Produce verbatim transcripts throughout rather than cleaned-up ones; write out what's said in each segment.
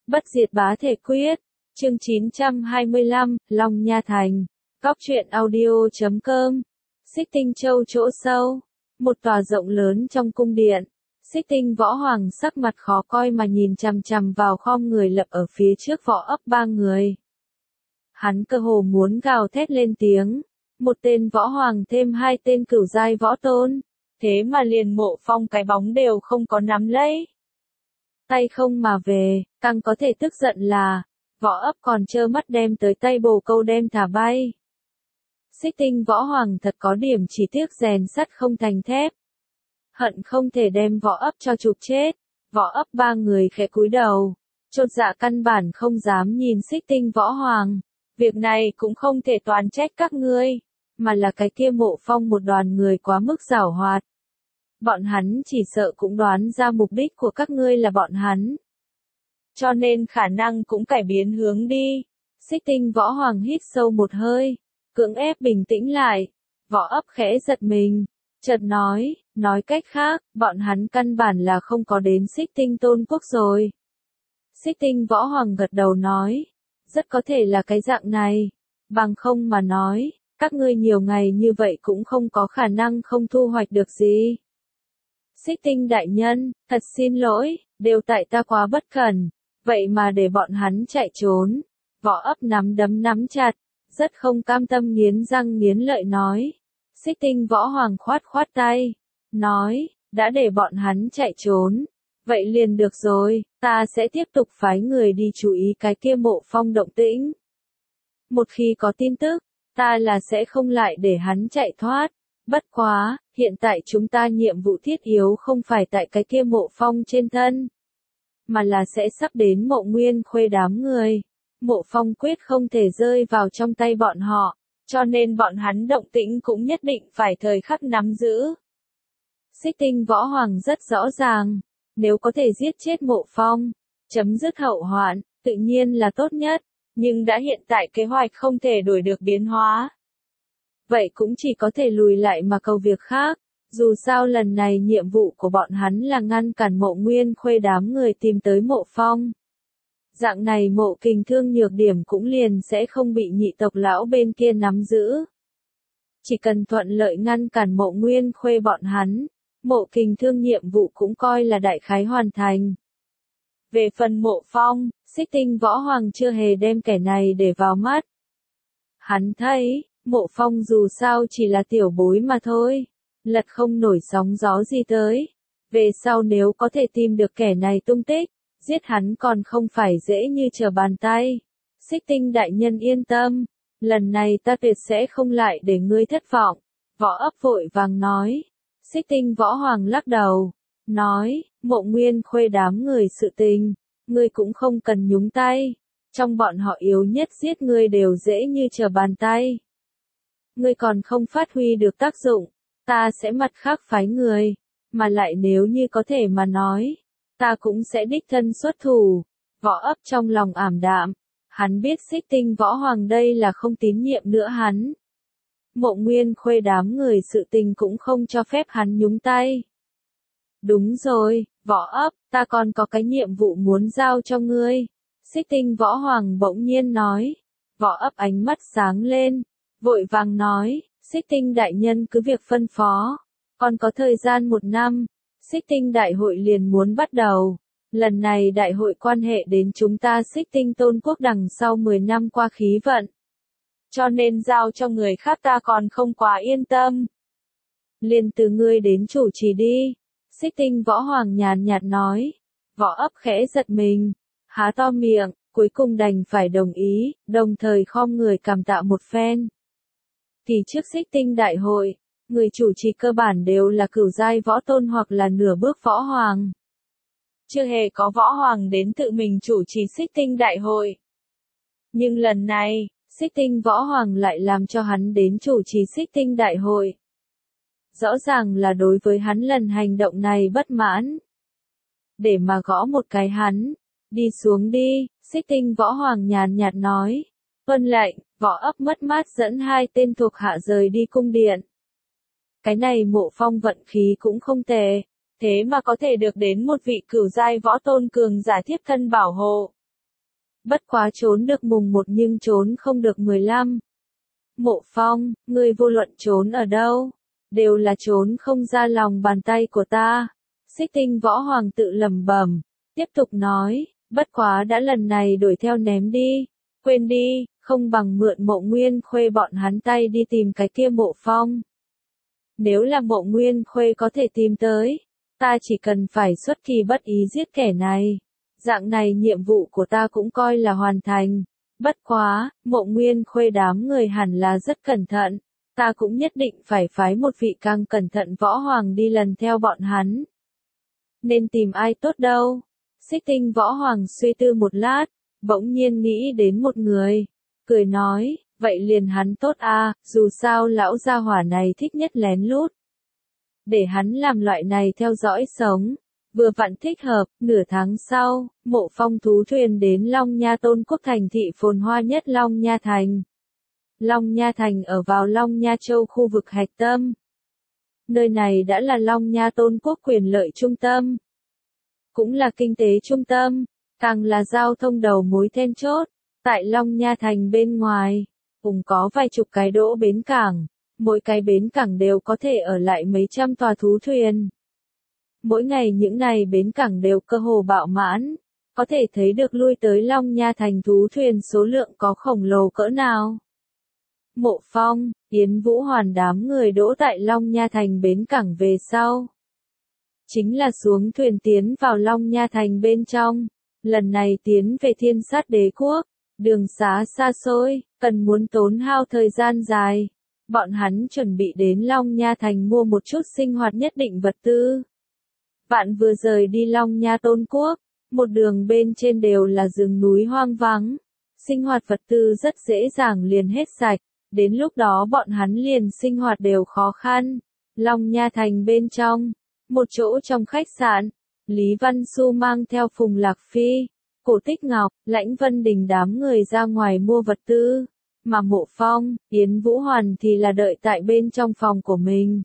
Bất diệt bá thể quyết. Chương chín trăm hai mươi lăm, Long Nha Thành. Góc truyện audio chấm com. Xích Tinh Châu chỗ sâu. Một tòa rộng lớn trong cung điện. Xích Tinh Võ Hoàng sắc mặt khó coi mà nhìn chằm chằm vào khom người lập ở phía trước võ ấp ba người. Hắn cơ hồ muốn gào thét lên tiếng. Một tên võ hoàng thêm hai tên cửu giai võ tôn. Thế mà liền Mộ Phong cái bóng đều không có nắm lấy. Tay không mà về, càng có thể tức giận là, võ ấp còn trơ mắt đem tới tay bồ câu đem thả bay. Xích Tinh Võ Hoàng thật có điểm chỉ tiếc rèn sắt không thành thép. Hận không thể đem võ ấp cho chụp chết. Võ ấp ba người khẽ cúi đầu, chột dạ căn bản không dám nhìn Xích Tinh Võ Hoàng. Việc này cũng không thể toàn trách các ngươi, mà là cái kia Mộ Phong một đoàn người quá mức giảo hoạt. Bọn hắn chỉ sợ cũng đoán ra mục đích của các ngươi là bọn hắn. Cho nên khả năng cũng cải biến hướng đi. Xích Tinh Võ Hoàng hít sâu một hơi, cưỡng ép bình tĩnh lại. Võ ấp khẽ giật mình, chợt nói, nói cách khác, bọn hắn căn bản là không có đến Xích Tinh Tôn Quốc rồi. Xích Tinh Võ Hoàng gật đầu nói, rất có thể là cái dạng này, bằng không mà nói, các ngươi nhiều ngày như vậy cũng không có khả năng không thu hoạch được gì. Xích Tinh đại nhân, thật xin lỗi, đều tại ta quá bất cẩn, vậy mà để bọn hắn chạy trốn. Võ ấp nắm đấm nắm chặt, rất không cam tâm nghiến răng nghiến lợi nói. Xích Tinh Võ Hoàng khoát khoát tay, nói, đã để bọn hắn chạy trốn, vậy liền được rồi, ta sẽ tiếp tục phái người đi chú ý cái kia Mộ Phong động tĩnh. Một khi có tin tức, ta là sẽ không lại để hắn chạy thoát. Bất quá, hiện tại chúng ta nhiệm vụ thiết yếu không phải tại cái kia Mộ Phong trên thân, mà là sẽ sắp đến Mộ Nguyên Khuê đám người. Mộ Phong quyết không thể rơi vào trong tay bọn họ, cho nên bọn hắn động tĩnh cũng nhất định phải thời khắc nắm giữ. Xích Tinh Võ Hoàng rất rõ ràng, nếu có thể giết chết Mộ Phong, chấm dứt hậu hoạn, tự nhiên là tốt nhất, nhưng đã hiện tại kế hoạch không thể đổi được biến hóa. Vậy cũng chỉ có thể lùi lại mà cầu việc khác, dù sao lần này nhiệm vụ của bọn hắn là ngăn cản Mộ Nguyên Khuê đám người tìm tới Mộ Phong. Dạng này Mộ Kình Thương nhược điểm cũng liền sẽ không bị nhị tộc lão bên kia nắm giữ. Chỉ cần thuận lợi ngăn cản Mộ Nguyên Khuê bọn hắn, Mộ Kình Thương nhiệm vụ cũng coi là đại khái hoàn thành. Về phần Mộ Phong, Xích Tinh Võ Hoàng chưa hề đem kẻ này để vào mắt. Hắn thấy, Mộ Phong dù sao chỉ là tiểu bối mà thôi, lật không nổi sóng gió gì tới. Về sau nếu có thể tìm được kẻ này tung tích, giết hắn còn không phải dễ như trở bàn tay. Xích Tinh đại nhân yên tâm, lần này ta tuyệt sẽ không lại để ngươi thất vọng. Võ ấp vội vàng nói. Xích Tinh Võ Hoàng lắc đầu, nói, Mộ Nguyên Khuê đám người sự tình, ngươi cũng không cần nhúng tay. Trong bọn họ yếu nhất giết ngươi đều dễ như trở bàn tay. Ngươi còn không phát huy được tác dụng, ta sẽ mặt khác phái người, mà lại nếu như có thể mà nói, ta cũng sẽ đích thân xuất thủ. Võ ấp trong lòng ảm đạm, hắn biết Xích Tinh Võ Hoàng đây là không tín nhiệm nữa hắn. Mộ Nguyên Khuê đám người sự tình cũng không cho phép hắn nhúng tay. Đúng rồi, Võ ấp, ta còn có cái nhiệm vụ muốn giao cho ngươi. Xích Tinh Võ Hoàng bỗng nhiên nói. Võ ấp ánh mắt sáng lên, vội vàng nói, Xích Tinh đại nhân cứ việc phân phó. Còn có thời gian một năm, Xích Tinh đại hội liền muốn bắt đầu. Lần này đại hội quan hệ đến chúng ta Xích Tinh Tôn Quốc đằng sau mười năm qua khí vận. Cho nên giao cho người khác ta còn không quá yên tâm. Liền từ ngươi đến chủ trì đi. Xích Tinh Võ Hoàng nhàn nhạt nói. Võ ấp khẽ giật mình, há to miệng, cuối cùng đành phải đồng ý, đồng thời khom người cảm tạ một phen. Kỳ trước Xích Tinh đại hội, người chủ trì cơ bản đều là cửu giai võ tôn hoặc là nửa bước võ hoàng. Chưa hề có võ hoàng đến tự mình chủ trì Xích Tinh đại hội. Nhưng lần này, Xích Tinh Võ Hoàng lại làm cho hắn đến chủ trì Xích Tinh đại hội. Rõ ràng là đối với hắn lần hành động này bất mãn. Để mà gõ một cái hắn, đi xuống đi, Xích Tinh Võ Hoàng nhàn nhạt nói. Vâng lệnh, Võ ấp mất mát dẫn hai tên thuộc hạ rời đi cung điện. Cái này Mộ Phong vận khí cũng không tệ, thế mà có thể được đến một vị cửu giai võ tôn cường giả thiếp thân bảo hộ. bất quá trốn được mùng một nhưng trốn không được mười lăm. Mộ Phong, ngươi vô luận trốn ở đâu, đều là trốn không ra lòng bàn tay của ta. Xích Tinh Võ Hoàng tự lẩm bẩm, tiếp tục nói, bất quá đã lần này đuổi theo ném đi, quên đi, không bằng mượn Mộ Nguyên Khuê bọn hắn tay đi tìm cái kia Mộ Phong. Nếu là Mộ Nguyên Khuê có thể tìm tới, ta chỉ cần phải xuất kỳ bất ý giết kẻ này. Dạng này nhiệm vụ của ta cũng coi là hoàn thành. Bất quá, Mộ Nguyên Khuê đám người hẳn là rất cẩn thận. Ta cũng nhất định phải phái một vị càng cẩn thận võ hoàng đi lần theo bọn hắn. Nên tìm ai tốt đâu? Xích Tinh Võ Hoàng suy tư một lát, bỗng nhiên nghĩ đến một người. Cười nói, vậy liền hắn tốt a, dù sao lão gia hỏa này thích nhất lén lút. Để hắn làm loại này theo dõi sống. Vừa vặn thích hợp, nửa tháng sau, Mộ Phong thú thuyền đến Long Nha Tôn Quốc thành thị phồn hoa nhất Long Nha Thành. Long Nha Thành ở vào Long Nha Châu khu vực hạch tâm. Nơi này đã là Long Nha Tôn Quốc quyền lợi trung tâm. Cũng là kinh tế trung tâm, càng là giao thông đầu mối then chốt. Tại Long Nha Thành bên ngoài, cũng có vài chục cái đỗ bến cảng. Mỗi cái bến cảng đều có thể ở lại mấy trăm tòa thú thuyền. Mỗi ngày những này bến cảng đều cơ hồ bạo mãn, có thể thấy được lui tới Long Nha Thành thú thuyền số lượng có khổng lồ cỡ nào. Mộ Phong, Yến Vũ Hoàn đám người đỗ tại Long Nha Thành bến cảng về sau. Chính là xuống thuyền tiến vào Long Nha Thành bên trong, lần này tiến về Thiên Sát Đế Quốc, đường xá xa xôi, cần muốn tốn hao thời gian dài. Bọn hắn chuẩn bị đến Long Nha Thành mua một chút sinh hoạt nhất định vật tư. Bạn vừa rời đi Long Nha Tôn Quốc, một đường bên trên đều là rừng núi hoang vắng. Sinh hoạt vật tư rất dễ dàng liền hết sạch, đến lúc đó bọn hắn liền sinh hoạt đều khó khăn. Long Nha Thành bên trong, một chỗ trong khách sạn, Lý Văn Xu mang theo Phùng Lạc Phi, Cổ Tích Ngọc, Lãnh Vân Đình đám người ra ngoài mua vật tư. Mà Mộ Phong, Yến Vũ Hoàn thì là đợi tại bên trong phòng của mình.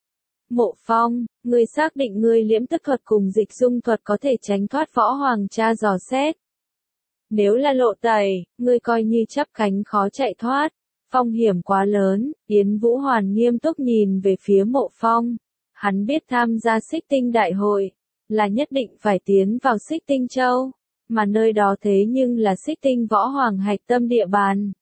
Mộ Phong, ngươi xác định ngươi liễm tức thuật cùng dịch dung thuật có thể tránh thoát võ hoàng cha dò xét. Nếu là lộ tẩy, ngươi coi như chắp cánh khó chạy thoát. Phong hiểm quá lớn, Yến Vũ Hoàn nghiêm túc nhìn về phía Mộ Phong. Hắn biết tham gia Xích Tinh Đại hội, là nhất định phải tiến vào Xích Tinh Châu, mà nơi đó thế nhưng là Xích Tinh Võ Hoàng hạch tâm địa bàn.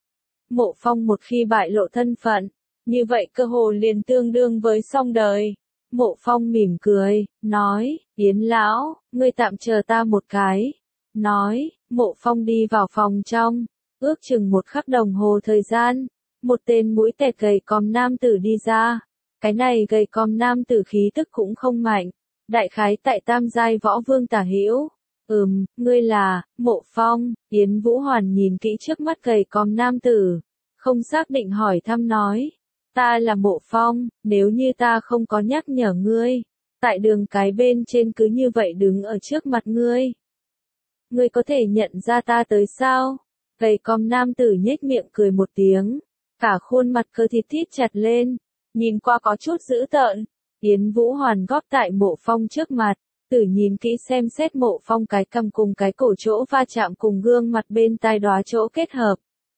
Mộ Phong một khi bại lộ thân phận, như vậy cơ hồ liền tương đương với xong đời. Mộ Phong mỉm cười, nói, Yến lão, ngươi tạm chờ ta một cái. Nói, Mộ Phong đi vào phòng trong, ước chừng một khắc đồng hồ thời gian, một tên mũi tẹt gầy còm nam tử đi ra. Cái này gầy còm nam tử khí tức cũng không mạnh, đại khái tại tam giai võ vương tả hữu. Ừm, ngươi là, Mộ Phong. Yến Vũ Hoàn nhìn kỹ trước mắt gầy còm nam tử, không xác định hỏi thăm nói, ta là Mộ Phong, nếu như ta không có nhắc nhở ngươi, tại đường cái bên trên cứ như vậy đứng ở trước mặt ngươi. Ngươi có thể nhận ra ta tới sao? Gầy còm nam tử nhếch miệng cười một tiếng, cả khuôn mặt cơ thịt thít chặt lên, nhìn qua có chút dữ tợn. Yến Vũ Hoàn góp tại Mộ Phong trước mặt, tử nhìn kỹ xem xét Mộ Phong cái cằm cùng cái cổ chỗ va chạm cùng gương mặt bên tai đóa chỗ kết hợp.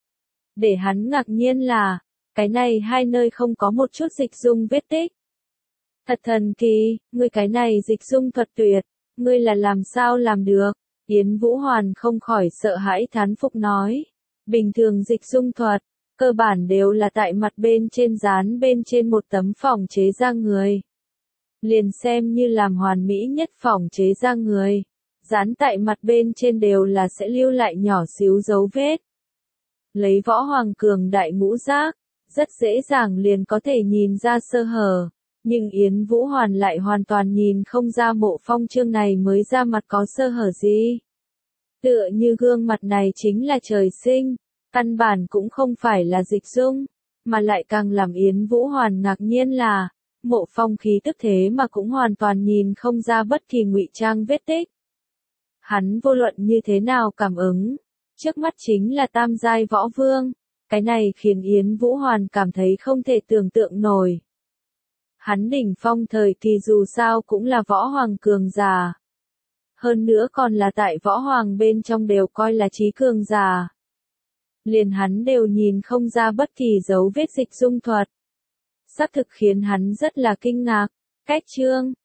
Để hắn ngạc nhiên là, cái này hai nơi không có một chút dịch dung vết tích. Thật thần kỳ, ngươi cái này dịch dung thuật tuyệt, ngươi là làm sao làm được? Yến Vũ Hoàn không khỏi sợ hãi thán phục nói. Bình thường dịch dung thuật, cơ bản đều là tại mặt bên trên dán bên trên một tấm phỏng chế da người. Liền xem như làm hoàn mỹ nhất phỏng chế da người, dán tại mặt bên trên đều là sẽ lưu lại nhỏ xíu dấu vết. Lấy võ hoàng cường đại ngũ giác, rất dễ dàng liền có thể nhìn ra sơ hở. Nhưng Yến Vũ Hoàn lại hoàn toàn nhìn không ra Mộ Phong chương này mới ra mặt có sơ hở gì. Tựa như gương mặt này chính là trời sinh, căn bản cũng không phải là dịch dung, mà lại càng làm Yến Vũ Hoàn ngạc nhiên là, Mộ Phong khí tức thế mà cũng hoàn toàn nhìn không ra bất kỳ ngụy trang vết tích. Hắn vô luận như thế nào cảm ứng, trước mắt chính là tam giai võ vương, cái này khiến Yến Vũ Hoàn cảm thấy không thể tưởng tượng nổi. Hắn đỉnh phong thời kỳ dù sao cũng là võ hoàng cường giả. hơn nữa còn là tại võ hoàng bên trong đều coi là trí cường giả. Liền hắn đều nhìn không ra bất kỳ dấu vết dịch dung thuật. Xác thực khiến hắn rất là kinh ngạc. Cách chương